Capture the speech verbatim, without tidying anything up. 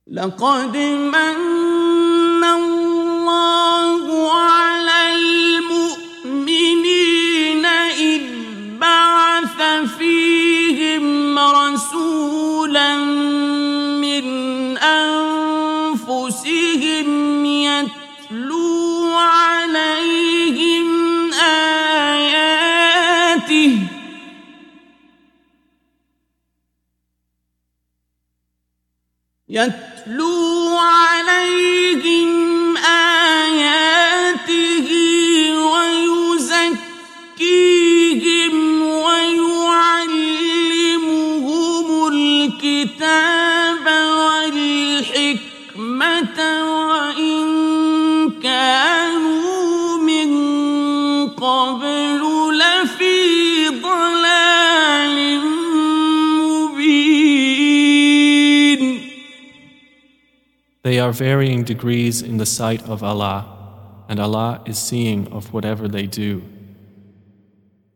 لقد من الله على المؤمنين إذ بعث فيهم رسولا من أنفسهم يتلو عليهم آياته يتلو عليهم آياته ويزكيهم ويعلمهم الكتاب والحكمة وإن كانوا من قبل لفي ضلال مبين. They are varying degrees in the sight of Allah, and Allah is seeing of whatever they do.